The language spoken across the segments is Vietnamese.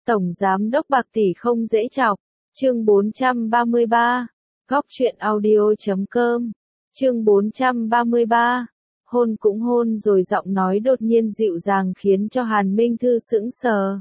Tổng Giám đốc bạc tỷ không dễ chọc. Chương 433. Góc truyện audio.com. Chương 433. Hôn cũng hôn rồi, giọng nói đột nhiên dịu dàng khiến cho Hàn Minh Thư sững sờ.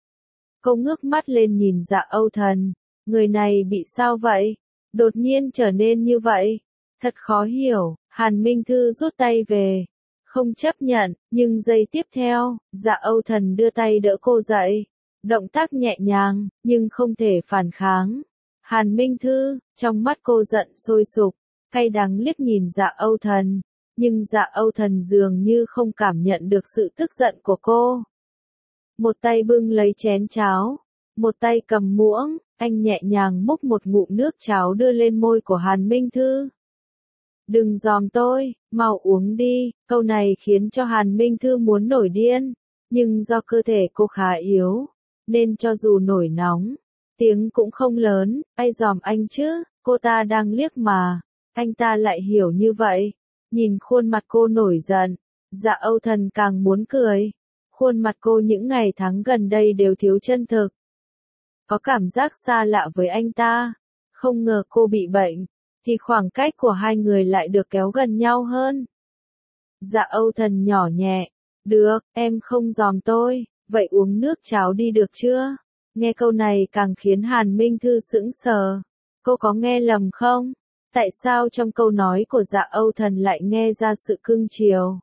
Cô ngước mắt lên nhìn Dạ Âu Thần. Người này bị sao vậy? Đột nhiên trở nên như vậy. Thật khó hiểu. Hàn Minh Thư rút tay về. Không chấp nhận, nhưng giây tiếp theo, Dạ Âu Thần đưa tay đỡ cô dậy. Động tác nhẹ nhàng, nhưng không thể phản kháng. Hàn Minh Thư, trong mắt cô giận sôi sục, cay đắng liếc nhìn Dạ Âu Thần. Nhưng Dạ Âu Thần dường như không cảm nhận được sự tức giận của cô. Một tay bưng lấy chén cháo, một tay cầm muỗng, anh nhẹ nhàng múc một ngụm nước cháo đưa lên môi của Hàn Minh Thư. Đừng dòm tôi, mau uống đi. Câu này khiến cho Hàn Minh Thư muốn nổi điên, nhưng do cơ thể cô khá yếu, nên cho dù nổi nóng, tiếng cũng không lớn. Ai dòm anh chứ, cô ta đang liếc mà, anh ta lại hiểu như vậy. Nhìn khuôn mặt cô nổi giận, Dạ Âu Thần càng muốn cười. Khuôn mặt cô những ngày tháng gần đây đều thiếu chân thực. Có cảm giác xa lạ với anh ta. Không ngờ cô bị bệnh, thì khoảng cách của hai người lại được kéo gần nhau hơn. Dạ Âu Thần nhỏ nhẹ. Được, em không dòm tôi, vậy uống nước cháo đi được chưa? Nghe câu này càng khiến Hàn Minh Thư sững sờ. Cô có nghe lầm không? Tại sao trong câu nói của Dạ Âu Thần lại nghe ra sự cưng chiều?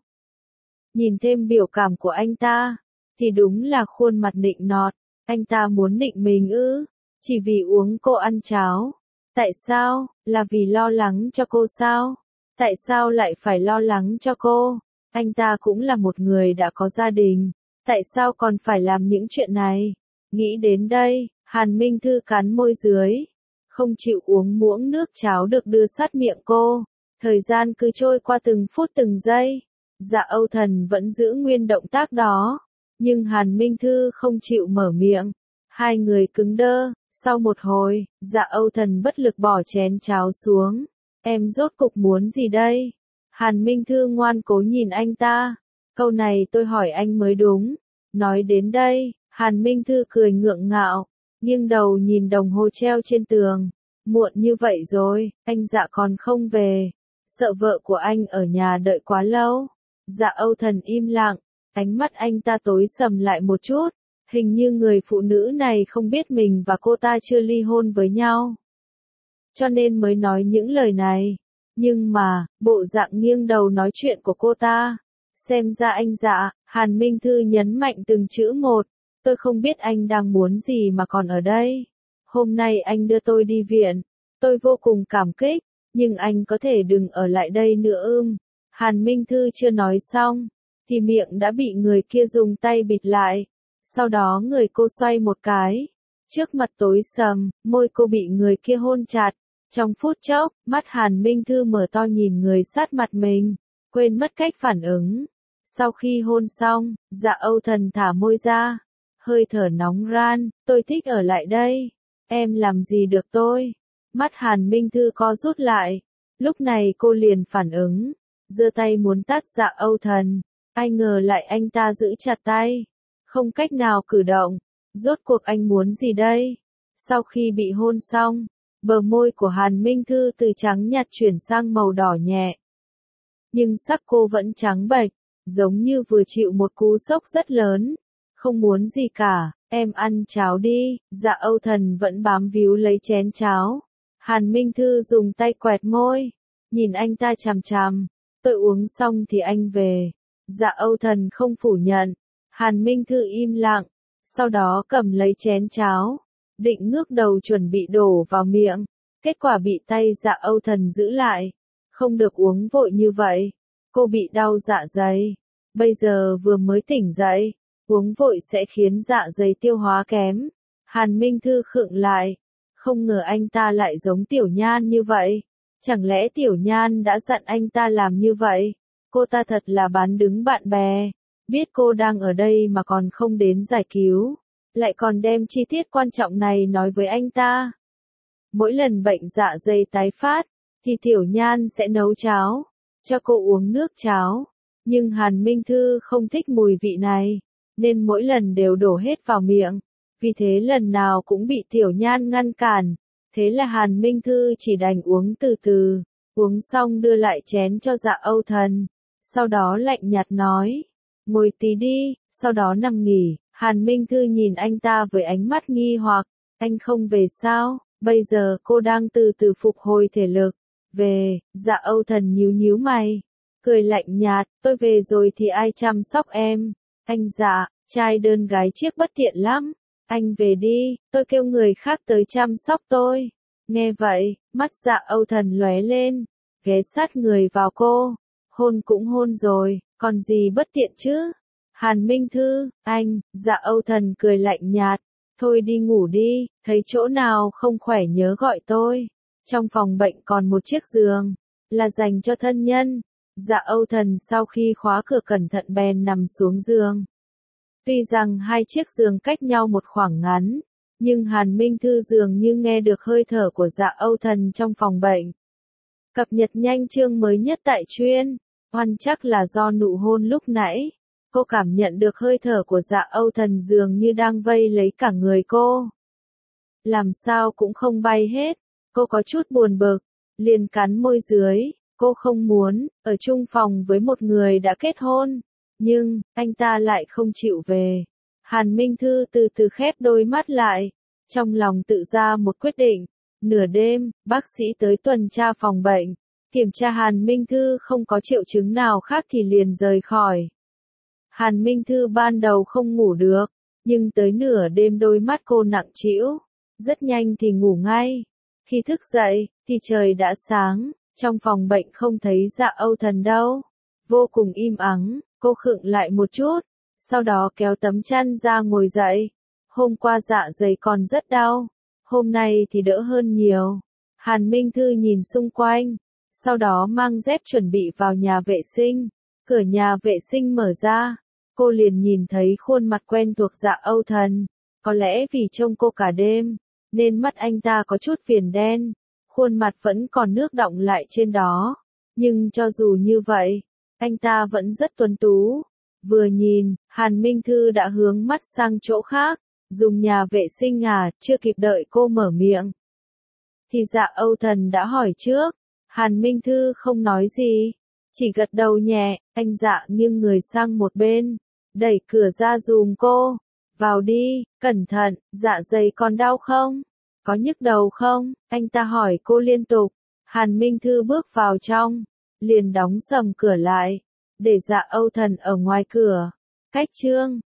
Nhìn thêm biểu cảm của anh ta, thì đúng là khuôn mặt nịnh nọt. Anh ta muốn nịnh mình ư? Chỉ vì uống cô ăn cháo. Tại sao? Là vì lo lắng cho cô sao? Tại sao lại phải lo lắng cho cô? Anh ta cũng là một người đã có gia đình. Tại sao còn phải làm những chuyện này? Nghĩ đến đây, Hàn Minh Thư cắn môi dưới. Không chịu uống muỗng nước cháo được đưa sát miệng cô. Thời gian cứ trôi qua từng phút từng giây. Dạ Âu Thần vẫn giữ nguyên động tác đó. Nhưng Hàn Minh Thư không chịu mở miệng. Hai người cứng đơ. Sau một hồi, Dạ Âu Thần bất lực bỏ chén cháo xuống. Em rốt cục muốn gì đây? Hàn Minh Thư ngoan cố nhìn anh ta. Câu này tôi hỏi anh mới đúng. Nói đến đây, Hàn Minh Thư cười ngượng ngạo, nghiêng đầu nhìn đồng hồ treo trên tường. Muộn như vậy rồi, anh Dạ còn không về. Sợ vợ của anh ở nhà đợi quá lâu. Dạ Âu Thần im lặng, ánh mắt anh ta tối sầm lại một chút. Hình như người phụ nữ này không biết mình và cô ta chưa ly hôn với nhau, cho nên mới nói những lời này. Nhưng mà, bộ dạng nghiêng đầu nói chuyện của cô ta, xem ra anh Dạ. Hàn Minh Thư nhấn mạnh từng chữ một. Tôi không biết anh đang muốn gì mà còn ở đây. Hôm nay anh đưa tôi đi viện. Tôi vô cùng cảm kích, nhưng anh có thể đừng ở lại đây nữa ưm. Hàn Minh Thư chưa nói xong, thì miệng đã bị người kia dùng tay bịt lại. Sau đó người cô xoay một cái. Trước mặt tối sầm, môi cô bị người kia hôn chặt. Trong phút chốc, mắt Hàn Minh Thư mở to nhìn người sát mặt mình, quên mất cách phản ứng. Sau khi hôn xong, Dạ Âu Thần thả môi ra. Hơi thở nóng ran, tôi thích ở lại đây. Em làm gì được tôi? Mắt Hàn Minh Thư co rút lại. Lúc này cô liền phản ứng, giơ tay muốn tát Dạ Âu Thần. Ai ngờ lại anh ta giữ chặt tay, không cách nào cử động. Rốt cuộc anh muốn gì đây? Sau khi bị hôn xong, bờ môi của Hàn Minh Thư từ trắng nhạt chuyển sang màu đỏ nhẹ. Nhưng sắc cô vẫn trắng bệch, giống như vừa chịu một cú sốc rất lớn. Không muốn gì cả, em ăn cháo đi. Dạ Âu Thần vẫn bám víu lấy chén cháo. Hàn Minh Thư dùng tay quẹt môi, nhìn anh ta chằm chằm. Tôi uống xong thì anh về. Dạ Âu Thần không phủ nhận. Hàn Minh Thư im lặng, sau đó cầm lấy chén cháo, định ngước đầu chuẩn bị đổ vào miệng. Kết quả bị tay Dạ Âu Thần giữ lại. Không được uống vội như vậy. Cô bị đau dạ dày. Bây giờ vừa mới tỉnh dậy, uống vội sẽ khiến dạ dày tiêu hóa kém. Hàn Minh Thư khựng lại. Không ngờ anh ta lại giống Tiểu Nhan như vậy. Chẳng lẽ Tiểu Nhan đã dặn anh ta làm như vậy? Cô ta thật là bán đứng bạn bè. Biết cô đang ở đây mà còn không đến giải cứu. Lại còn đem chi tiết quan trọng này nói với anh ta. Mỗi lần bệnh dạ dày tái phát, thì Tiểu Nhan sẽ nấu cháo, cho cô uống nước cháo. Nhưng Hàn Minh Thư không thích mùi vị này, nên mỗi lần đều đổ hết vào miệng. vì thế lần nào cũng bị Tiểu Nhan ngăn cản, thế là Hàn Minh Thư chỉ đành uống từ từ, uống xong đưa lại chén cho Dạ Âu Thần, sau đó lạnh nhạt nói, ngồi tí đi, sau đó nằm nghỉ. Hàn Minh Thư nhìn anh ta với ánh mắt nghi hoặc, anh không về sao, bây giờ cô đang từ từ phục hồi thể lực, về. Dạ Âu Thần nhíu nhíu mày, cười lạnh nhạt, tôi về rồi thì ai chăm sóc em, anh Dạ, trai đơn gái chiếc bất tiện lắm, anh về đi, tôi kêu người khác tới chăm sóc tôi. Nghe vậy, mắt Dạ Âu Thần lóe lên, ghé sát người vào cô, hôn cũng hôn rồi, còn gì bất tiện chứ? Hàn Minh Thư, anh. Dạ Âu Thần cười lạnh nhạt, thôi đi ngủ đi, thấy chỗ nào không khỏe nhớ gọi tôi. Trong phòng bệnh còn một chiếc giường, là dành cho thân nhân. Dạ Âu Thần sau khi khóa cửa cẩn thận bèn nằm xuống giường. Tuy rằng hai chiếc giường cách nhau một khoảng ngắn, nhưng Hàn Minh Thư dường như nghe được hơi thở của Dạ Âu Thần trong phòng bệnh. Cập nhật nhanh chương mới nhất tại truyện, oan chắc là do nụ hôn lúc nãy. Cô cảm nhận được hơi thở của Dạ Âu Thần dường như đang vây lấy cả người cô. Làm sao cũng không bay hết, cô có chút buồn bực, liền cắn môi dưới, cô không muốn, ở chung phòng với một người đã kết hôn, nhưng, anh ta lại không chịu về. Hàn Minh Thư từ từ khép đôi mắt lại, trong lòng tự ra một quyết định, nửa đêm, bác sĩ tới tuần tra phòng bệnh, kiểm tra Hàn Minh Thư không có triệu chứng nào khác thì liền rời khỏi. Hàn Minh Thư ban đầu không ngủ được, nhưng tới nửa đêm đôi mắt cô nặng trĩu, rất nhanh thì ngủ ngay. Khi thức dậy, thì trời đã sáng, trong phòng bệnh không thấy Dạ Âu Thần đâu. Vô cùng im ắng, cô khựng lại một chút, sau đó kéo tấm chăn ra ngồi dậy. Hôm qua dạ dày còn rất đau, hôm nay thì đỡ hơn nhiều. Hàn Minh Thư nhìn xung quanh, sau đó mang dép chuẩn bị vào nhà vệ sinh. Cửa nhà vệ sinh mở ra, cô liền nhìn thấy khuôn mặt quen thuộc Dạ Âu Thần. Có lẽ vì trông cô cả đêm, nên mắt anh ta có chút viền đen, khuôn mặt vẫn còn nước đọng lại trên đó. Nhưng cho dù như vậy, anh ta vẫn rất tuấn tú. Vừa nhìn, Hàn Minh Thư đã hướng mắt sang chỗ khác, dùng nhà vệ sinh à, chưa kịp đợi cô mở miệng. Thì Dạ Âu Thần đã hỏi trước, Hàn Minh Thư không nói gì, chỉ gật đầu nhẹ, anh Dạ nghiêng người sang một bên, đẩy cửa ra giùm cô, vào đi, cẩn thận, dạ dày còn đau không? Có nhức đầu không? Anh ta hỏi cô liên tục. Hàn Minh Thư bước vào trong, liền đóng sầm cửa lại, để Dạ Âu Thần ở ngoài cửa. Cách chương